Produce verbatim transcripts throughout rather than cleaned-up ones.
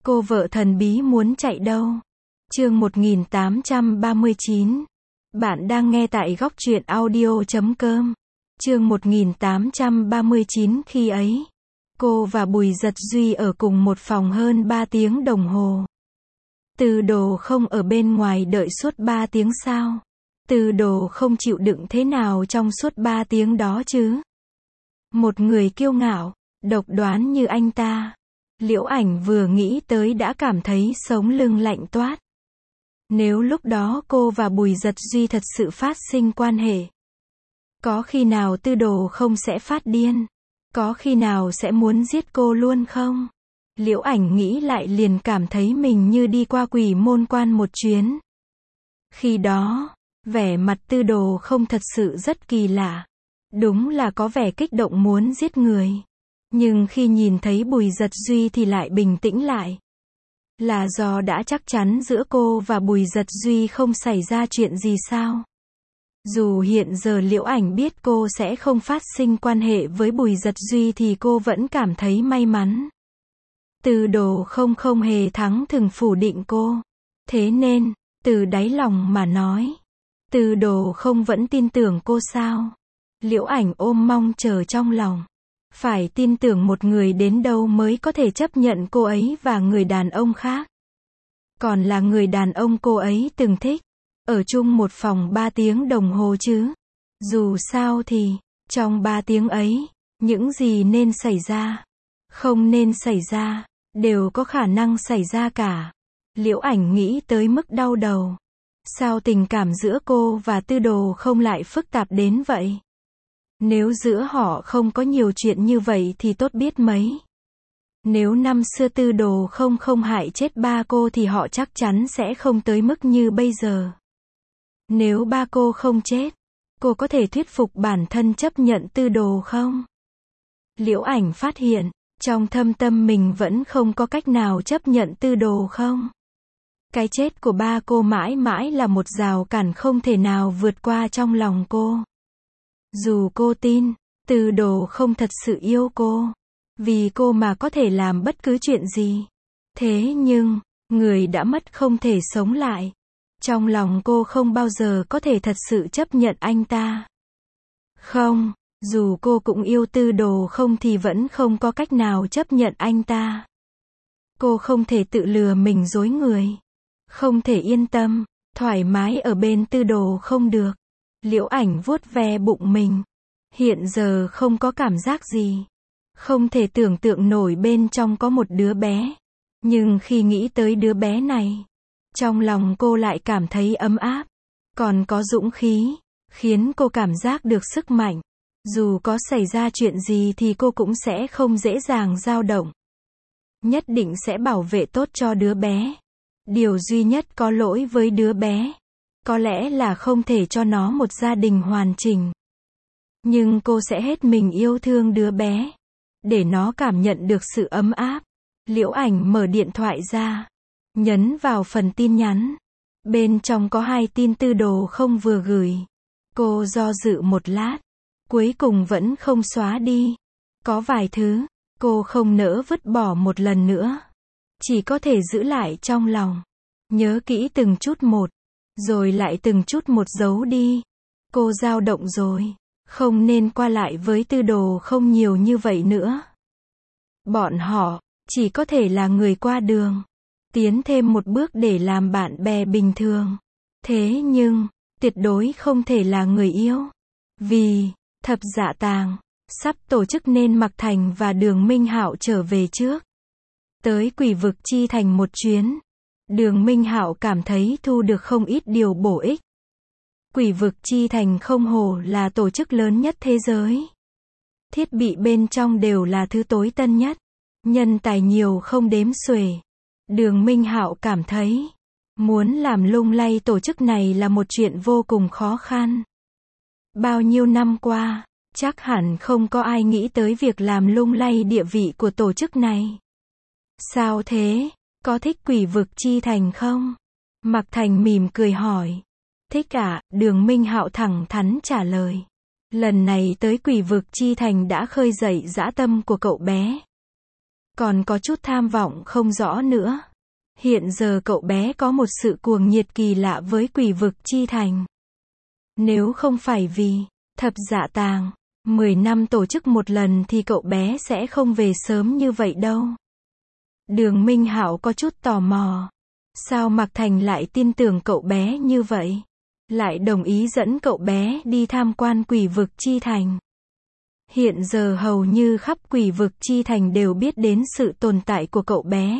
Cô vợ thần bí muốn chạy đâu? Chương một nghìn tám trăm ba mươi chín. Bạn đang nghe tại góc truyện audio chấm com. Chương một nghìn tám trăm ba mươi chín. Khi ấy, cô và Bùi Dật Duy ở cùng một phòng hơn ba tiếng đồng hồ. Từ Đồ không ở bên ngoài đợi suốt ba tiếng sao? Từ Đồ không chịu đựng thế nào trong suốt ba tiếng đó chứ? Một người kiêu ngạo, độc đoán như anh ta. Liễu Ảnh vừa nghĩ tới đã cảm thấy sống lưng lạnh toát. Nếu lúc đó cô và Bùi Dật Duy thật sự phát sinh quan hệ, có khi nào Tư Đồ không sẽ phát điên? Có khi nào sẽ muốn giết cô luôn không? Liễu Ảnh nghĩ lại liền cảm thấy mình như đi qua quỷ môn quan một chuyến. Khi đó, vẻ mặt Tư Đồ không thật sự rất kỳ lạ. Đúng là có vẻ kích động muốn giết người. Nhưng khi nhìn thấy Bùi Dật Duy thì lại bình tĩnh lại. Là do đã chắc chắn giữa cô và Bùi Dật Duy không xảy ra chuyện gì sao? Dù hiện giờ Liễu Ảnh biết cô sẽ không phát sinh quan hệ với Bùi Dật Duy thì cô vẫn cảm thấy may mắn. Từ Đồ không không hề thắng thừng phủ định cô. Thế nên, từ đáy lòng mà nói, Từ Đồ không vẫn tin tưởng cô sao? Liễu Ảnh ôm mong chờ trong lòng. Phải tin tưởng một người đến đâu mới có thể chấp nhận cô ấy và người đàn ông khác. Còn là người đàn ông cô ấy từng thích. Ở chung một phòng ba tiếng đồng hồ chứ. Dù sao thì, trong ba tiếng ấy, những gì nên xảy ra, không nên xảy ra, đều có khả năng xảy ra cả. Liễu Ảnh nghĩ tới mức đau đầu. Sao tình cảm giữa cô và Tư Đồ không lại phức tạp đến vậy? Nếu giữa họ không có nhiều chuyện như vậy thì tốt biết mấy. Nếu năm xưa Tư Đồ không không hại chết ba cô thì họ chắc chắn sẽ không tới mức như bây giờ. Nếu ba cô không chết, cô có thể thuyết phục bản thân chấp nhận Tư Đồ không? Liễu Ảnh phát hiện, trong thâm tâm mình vẫn không có cách nào chấp nhận Tư Đồ không? Cái chết của ba cô mãi mãi là một rào cản không thể nào vượt qua trong lòng cô. Dù cô tin, Tư Đồ không thật sự yêu cô, vì cô mà có thể làm bất cứ chuyện gì. Thế nhưng, người đã mất không thể sống lại. Trong lòng cô không bao giờ có thể thật sự chấp nhận anh ta. Không, dù cô cũng yêu Tư Đồ không thì vẫn không có cách nào chấp nhận anh ta. Cô không thể tự lừa mình dối người. Không thể yên tâm, thoải mái ở bên Tư Đồ không được. Liễu Ảnh vuốt ve bụng mình. Hiện giờ không có cảm giác gì. Không thể tưởng tượng nổi bên trong có một đứa bé. Nhưng khi nghĩ tới đứa bé này, trong lòng cô lại cảm thấy ấm áp. Còn có dũng khí, khiến cô cảm giác được sức mạnh. Dù có xảy ra chuyện gì thì cô cũng sẽ không dễ dàng dao động. Nhất định sẽ bảo vệ tốt cho đứa bé. Điều duy nhất có lỗi với đứa bé, có lẽ là không thể cho nó một gia đình hoàn chỉnh. Nhưng cô sẽ hết mình yêu thương đứa bé, để nó cảm nhận được sự ấm áp. Liễu Ảnh mở điện thoại ra, nhấn vào phần tin nhắn. Bên trong có hai tin Tư Đồ không vừa gửi. Cô do dự một lát, cuối cùng vẫn không xóa đi. Có vài thứ, cô không nỡ vứt bỏ một lần nữa. Chỉ có thể giữ lại trong lòng. Nhớ kỹ từng chút một, rồi lại từng chút một giấu đi. Cô dao động rồi. Không nên qua lại với Tư Đồ không nhiều như vậy nữa. Bọn họ, chỉ có thể là người qua đường. Tiến thêm một bước để làm bạn bè bình thường. Thế nhưng, tuyệt đối không thể là người yêu. Vì, Thập Dạ Tàng, sắp tổ chức nên Mạc Thành và Đường Minh Hạo trở về trước. Tới Quỷ Vực Chi Thành một chuyến. Đường Minh Hạo cảm thấy thu được không ít điều bổ ích. Quỷ Vực Chi Thành không hổ là tổ chức lớn nhất thế giới. Thiết bị bên trong đều là thứ tối tân nhất. Nhân tài nhiều không đếm xuể. Đường Minh Hạo cảm thấy, muốn làm lung lay tổ chức này là một chuyện vô cùng khó khăn. Bao nhiêu năm qua, chắc hẳn không có ai nghĩ tới việc làm lung lay địa vị của tổ chức này. Sao thế? Có thích Quỷ Vực Chi Thành không? Mạc Thành mỉm cười hỏi. Thích ạ, Đường Minh Hạo thẳng thắn trả lời. Lần này tới Quỷ Vực Chi Thành đã khơi dậy dã tâm của cậu bé. còn có chút tham vọng không rõ nữa. Hiện giờ cậu bé có một sự cuồng nhiệt kỳ lạ với Quỷ vực chi thành. Nếu không phải vì Thập Dạ Tàng mười năm tổ chức một lần thì cậu bé sẽ không về sớm như vậy đâu. Đường Minh Hạo có chút tò mò. Sao Mạc Thành lại tin tưởng cậu bé như vậy? Lại đồng ý dẫn cậu bé đi tham quan Quỷ vực chi thành. Hiện giờ hầu như khắp Quỷ vực chi thành đều biết đến sự tồn tại của cậu bé.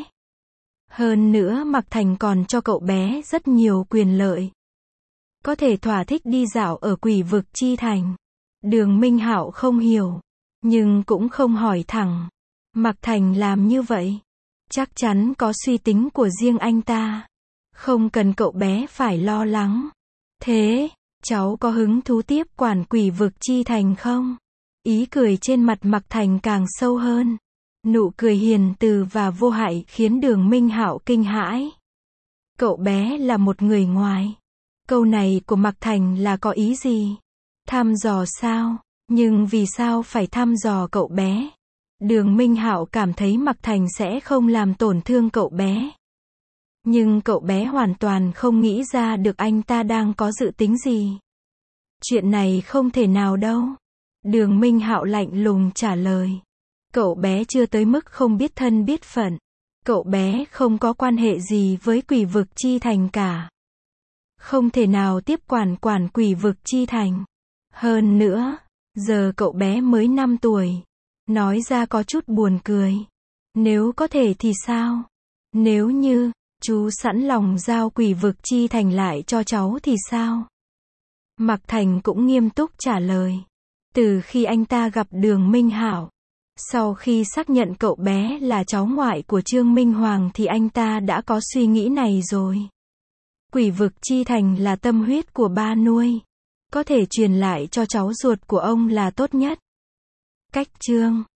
Hơn nữa Mạc Thành còn cho cậu bé rất nhiều quyền lợi. Có thể thỏa thích đi dạo ở Quỷ vực chi thành. Đường Minh Hạo không hiểu, nhưng cũng không hỏi thẳng. Mạc Thành làm như vậy, chắc chắn có suy tính của riêng anh ta. Không cần cậu bé phải lo lắng. Thế, cháu có hứng thú tiếp quản Quỷ vực chi thành không? Ý cười trên mặt Mạc Thành càng sâu hơn. Nụ cười hiền từ và vô hại khiến Đường Minh Hạo kinh hãi. Cậu bé là một người ngoài. Câu này của Mạc Thành là có ý gì? Thăm dò sao? Nhưng vì sao phải thăm dò cậu bé? Đường Minh Hạo cảm thấy Mạc Thành sẽ không làm tổn thương cậu bé. Nhưng cậu bé hoàn toàn không nghĩ ra được anh ta đang có dự tính gì. Chuyện này không thể nào đâu. Đường Minh Hạo lạnh lùng trả lời. Cậu bé chưa tới mức không biết thân biết phận. Cậu bé không có quan hệ gì với Quỷ vực chi thành cả. Không thể nào tiếp quản quản Quỷ vực chi thành. Hơn nữa, giờ cậu bé mới năm tuổi. Nói ra có chút buồn cười. Nếu có thể thì sao? Nếu như, chú sẵn lòng giao Quỷ vực chi thành lại cho cháu thì sao? Mạc Thành cũng nghiêm túc trả lời. Từ khi anh ta gặp Đường Minh Hạo, sau khi xác nhận cậu bé là cháu ngoại của Trương Minh Hoàng thì anh ta đã có suy nghĩ này rồi. Quỷ vực chi thành là tâm huyết của ba nuôi. Có thể truyền lại cho cháu ruột của ông là tốt nhất. Cách chương